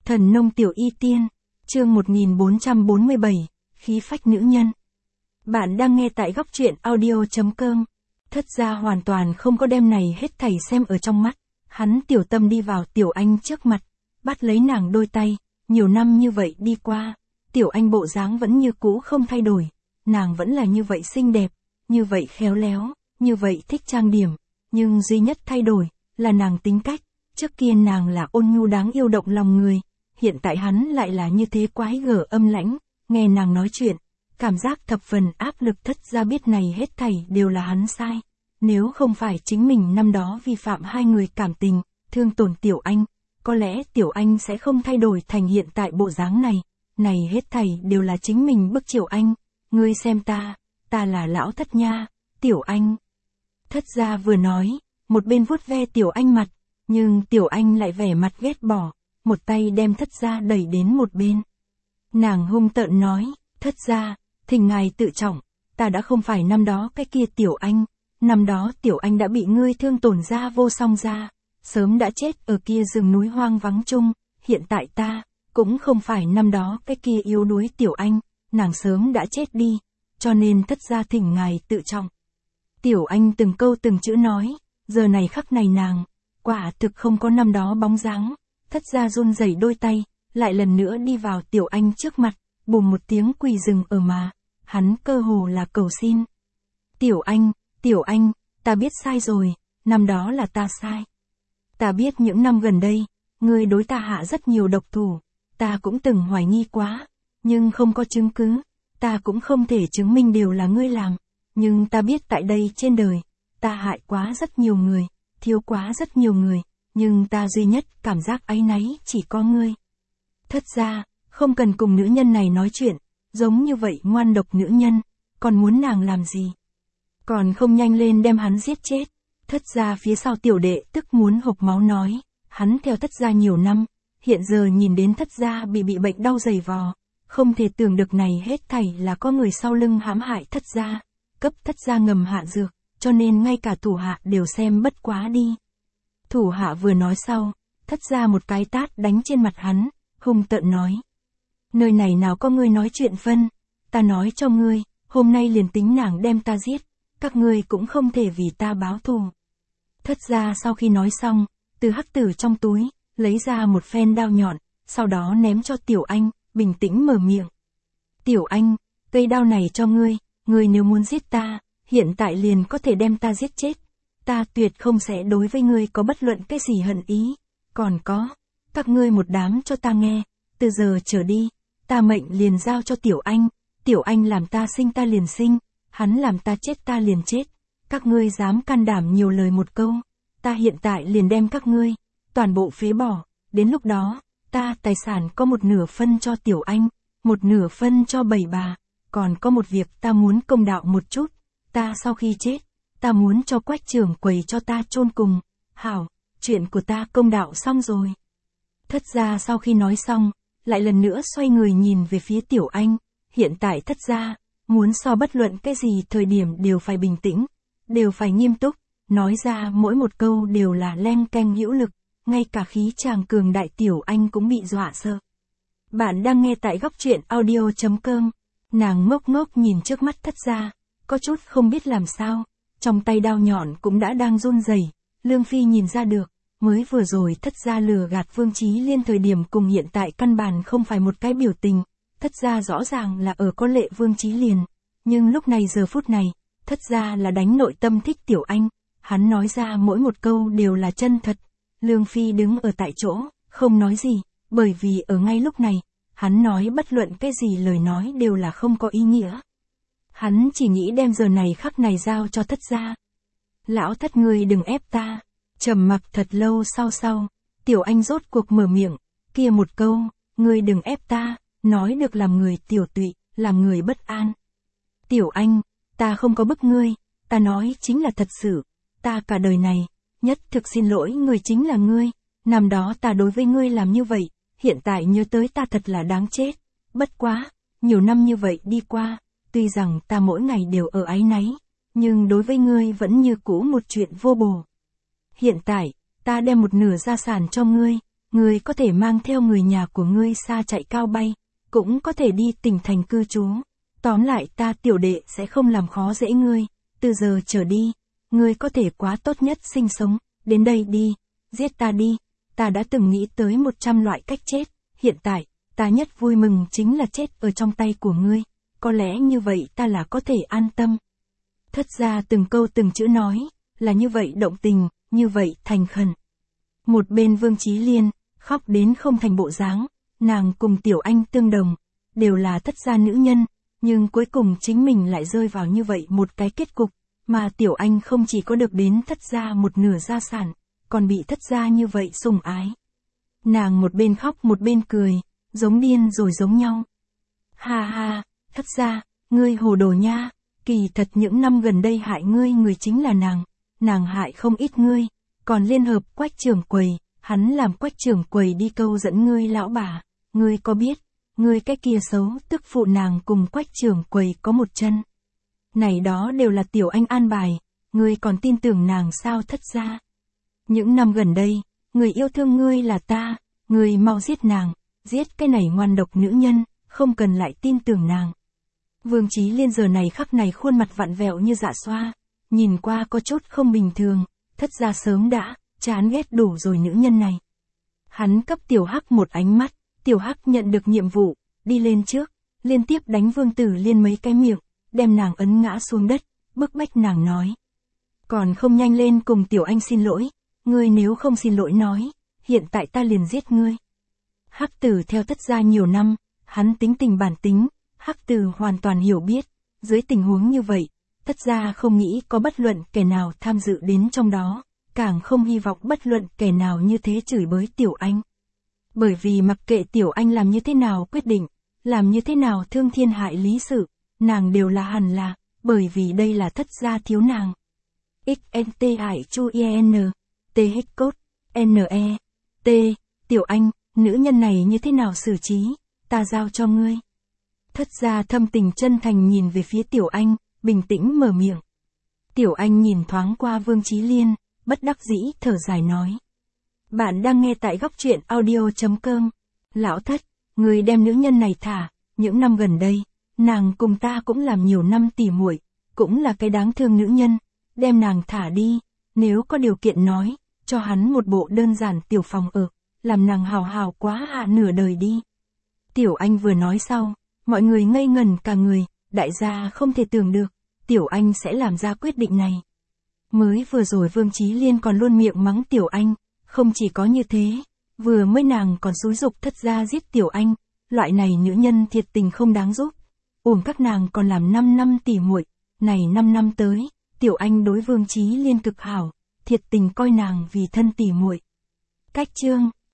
Thần nông tiểu y tiên, chương 1447, khí phách nữ nhân. Bạn đang nghe tại góc truyện audio.com. Thất gia hoàn toàn không có đem này hết thảy xem ở trong mắt. Hắn tiểu tâm đi vào Tiểu Anh trước mặt, bắt lấy nàng đôi tay. Nhiều năm như vậy đi qua, Tiểu Anh bộ dáng vẫn như cũ không thay đổi. Nàng vẫn là như vậy xinh đẹp, như vậy khéo léo, như vậy thích trang điểm. Nhưng duy nhất thay đổi, là nàng tính cách. Trước kia nàng là ôn nhu đáng yêu động lòng người. Hiện tại hắn lại là như thế quái gở âm lãnh. Nghe nàng nói chuyện, cảm giác thập phần áp lực. Thất gia biết này hết thảy đều là hắn sai. Nếu không phải chính mình năm đó vi phạm hai người cảm tình, thương tổn Tiểu Anh, có lẽ Tiểu Anh sẽ không thay đổi thành hiện tại bộ dáng này. Này hết thảy đều là chính mình bức Tiểu Anh. Ngươi xem ta là lão thất nha, Tiểu Anh. Thất gia vừa nói, một bên vuốt ve Tiểu Anh mặt, nhưng Tiểu Anh lại vẻ mặt ghét bỏ, một tay đem thất gia đẩy đến một bên. Nàng hung tợn nói, thất gia, thỉnh ngài tự trọng, ta đã không phải năm đó cái kia Tiểu Anh, năm đó Tiểu Anh đã bị ngươi thương tổn ra vô song ra, sớm đã chết ở kia rừng núi hoang vắng chung, hiện tại ta, cũng không phải năm đó cái kia yếu đuối Tiểu Anh, nàng sớm đã chết đi, cho nên thất gia thỉnh ngài tự trọng. Tiểu Anh từng câu từng chữ nói, giờ này khắc này nàng, quả thực không có năm đó bóng dáng. Thất gia run rẩy đôi tay, lại lần nữa đi vào Tiểu Anh trước mặt, bùm một tiếng quỳ rừng ở mà, hắn cơ hồ là cầu xin. Tiểu Anh, ta biết sai rồi, năm đó là ta sai. Ta biết những năm gần đây, ngươi đối ta hạ rất nhiều độc thủ, ta cũng từng hoài nghi quá, nhưng không có chứng cứ, ta cũng không thể chứng minh đều là ngươi làm, nhưng ta biết tại đây trên đời, ta hại quá rất nhiều người, thiếu quá rất nhiều người. Nhưng ta duy nhất cảm giác áy náy chỉ có ngươi. Thất gia, không cần cùng nữ nhân này nói chuyện, giống như vậy ngoan độc nữ nhân, còn muốn nàng làm gì? Còn không nhanh lên đem hắn giết chết. Thất gia phía sau tiểu đệ tức muốn hộc máu nói, hắn theo thất gia nhiều năm, hiện giờ nhìn đến thất gia bị bệnh đau dày vò, không thể tưởng được này hết thảy là có người sau lưng hãm hại thất gia, cấp thất gia ngầm hạ dược, cho nên ngay cả thủ hạ đều xem bất quá đi. Thủ hạ vừa nói sau, thất gia một cái tát đánh trên mặt hắn, hung tợn nói. Nơi này nào có ngươi nói chuyện phân, ta nói cho ngươi, hôm nay liền tính nàng đem ta giết, các ngươi cũng không thể vì ta báo thù. Thất gia sau khi nói xong, từ hắc tử trong túi, lấy ra một phen đao nhọn, sau đó ném cho Tiểu Anh, bình tĩnh mở miệng. Tiểu Anh, cây đao này cho ngươi nếu muốn giết ta, hiện tại liền có thể đem ta giết chết. Ta tuyệt không sẽ đối với ngươi có bất luận cái gì hận ý, còn có, các ngươi một đám cho ta nghe, từ giờ trở đi, ta mệnh liền giao cho Tiểu Anh làm ta sinh ta liền sinh, hắn làm ta chết ta liền chết, các ngươi dám can đảm nhiều lời một câu, ta hiện tại liền đem các ngươi, toàn bộ phế bỏ, đến lúc đó, ta tài sản có một nửa phân cho Tiểu Anh, một nửa phân cho bảy bà, còn có một việc ta muốn công đạo một chút, ta sau khi chết, ta muốn cho Quách trưởng quầy cho ta chôn cùng. Hảo, chuyện của ta công đạo xong rồi. Thất gia sau khi nói xong, lại lần nữa xoay người nhìn về phía Tiểu Anh. Hiện tại thất gia, muốn so bất luận cái gì thời điểm đều phải bình tĩnh, đều phải nghiêm túc, nói ra mỗi một câu đều là leng keng hữu lực, ngay cả khí chàng cường đại Tiểu Anh cũng bị dọa sợ. Bạn đang nghe tại góc truyện audio.com, nàng ngốc ngốc nhìn trước mắt thất gia, có chút không biết làm sao. Trong tay đao nhọn cũng đã đang run rẩy. Lương Phi nhìn ra được, mới vừa rồi thất gia lừa gạt Vương Chí Liên thời điểm cùng hiện tại căn bản không phải một cái biểu tình, thất gia rõ ràng là ở có lệ Vương Chí Liên, nhưng lúc này giờ phút này, thất gia là đánh nội tâm thích Tiểu Anh, hắn nói ra mỗi một câu đều là chân thật. Lương Phi đứng ở tại chỗ, không nói gì, bởi vì ở ngay lúc này, hắn nói bất luận cái gì lời nói đều là không có ý nghĩa. Hắn chỉ nghĩ đem giờ này khắc này giao cho thất gia. Lão thất ngươi đừng ép ta. Trầm mặc thật lâu sau, Tiểu Anh rốt cuộc mở miệng, kia một câu, ngươi đừng ép ta, nói được làm người tiểu tụy, làm người bất an. Tiểu Anh, ta không có bức ngươi, ta nói chính là thật sự, ta cả đời này, nhất thực xin lỗi người chính là ngươi, năm đó ta đối với ngươi làm như vậy, hiện tại nhớ tới ta thật là đáng chết, bất quá, nhiều năm như vậy đi qua. Tuy rằng ta mỗi ngày đều ở áy náy, nhưng đối với ngươi vẫn như cũ một chuyện vô bổ. Hiện tại, ta đem một nửa gia sản cho ngươi, ngươi có thể mang theo người nhà của ngươi xa chạy cao bay, cũng có thể đi tỉnh thành cư trú. Tóm lại ta tiểu đệ sẽ không làm khó dễ ngươi, từ giờ trở đi, ngươi có thể quá tốt nhất sinh sống, đến đây đi, giết ta đi, ta đã từng nghĩ tới 100 loại cách chết, hiện tại, ta nhất vui mừng chính là chết ở trong tay của ngươi, có lẽ như vậy ta là có thể an tâm. Thất gia từng câu từng chữ nói, là như vậy động tình, như vậy thành khẩn. Một bên Vương Chí Liên, khóc đến không thành bộ dáng, nàng cùng Tiểu Anh tương đồng, đều là thất gia nữ nhân, nhưng cuối cùng chính mình lại rơi vào như vậy một cái kết cục, mà Tiểu Anh không chỉ có được đến thất gia một nửa gia sản, còn bị thất gia như vậy sủng ái. Nàng một bên khóc một bên cười, giống điên rồi giống nhau. Ha ha, thất gia, ngươi hồ đồ nha, kỳ thật những năm gần đây hại ngươi người chính là nàng hại không ít ngươi, còn liên hợp Quách trưởng quầy, hắn làm Quách trưởng quầy đi câu dẫn ngươi lão bà, ngươi có biết, ngươi cái kia xấu tức phụ nàng cùng Quách trưởng quầy có một chân. Này đó đều là Tiểu Anh an bài, ngươi còn tin tưởng nàng sao thất gia? Những năm gần đây, người yêu thương ngươi là ta, ngươi mau giết nàng, giết cái này ngoan độc nữ nhân, không cần lại tin tưởng nàng. Vương Chí Liên giờ này khắc này khuôn mặt vặn vẹo như dạ xoa, nhìn qua có chút không bình thường, thất gia sớm đã, chán ghét đủ rồi nữ nhân này. Hắn cấp Tiểu Hắc một ánh mắt, Tiểu Hắc nhận được nhiệm vụ, đi lên trước, liên tiếp đánh Vương Tử Liên mấy cái miệng, đem nàng ấn ngã xuống đất, bức bách nàng nói. Còn không nhanh lên cùng Tiểu Anh xin lỗi, ngươi nếu không xin lỗi nói, hiện tại ta liền giết ngươi. Hắc Tử theo thất gia nhiều năm, hắn tính tình bản tính, Hắc Tử hoàn toàn hiểu biết, dưới tình huống như vậy, thất gia không nghĩ có bất luận kẻ nào tham dự đến trong đó, càng không hy vọng bất luận kẻ nào như thế chửi bới Tiểu Anh. Bởi vì mặc kệ Tiểu Anh làm như thế nào quyết định, làm như thế nào thương thiên hại lý sự, nàng đều là hẳn là, bởi vì đây là thất gia thiếu nàng. XNT Hải Chu IN, T H cốt, NE, T, Tiểu Anh, nữ nhân này như thế nào xử trí, ta giao cho ngươi. Thất gia thâm tình chân thành nhìn về phía Tiểu Anh, bình tĩnh mở miệng. Tiểu Anh nhìn thoáng qua Vương Chí Liên, bất đắc dĩ thở dài nói. Bạn đang nghe tại góc truyện audio.com. Lão thất, người đem nữ nhân này thả, những năm gần đây, nàng cùng ta cũng làm nhiều năm tỉ muội, cũng là cái đáng thương nữ nhân, đem nàng thả đi, nếu có điều kiện nói, cho hắn một bộ đơn giản tiểu phòng ở, làm nàng hào hào quá hạ nửa đời đi. Tiểu Anh vừa nói sau, mọi người ngây ngẩn cả người, đại gia không thể tưởng được, Tiểu Anh sẽ làm ra quyết định này. Mới vừa rồi Vương Chí Liên còn luôn miệng mắng Tiểu Anh, không chỉ có như thế, vừa mới nàng còn xúi giục thất gia giết Tiểu Anh, loại này nữ nhân thiệt tình không đáng giúp. Uổng các nàng còn làm 5 năm tỉ muội, này 5 năm tới, Tiểu Anh đối Vương Chí Liên cực hảo, thiệt tình coi nàng vì thân tỉ muội. Cách chương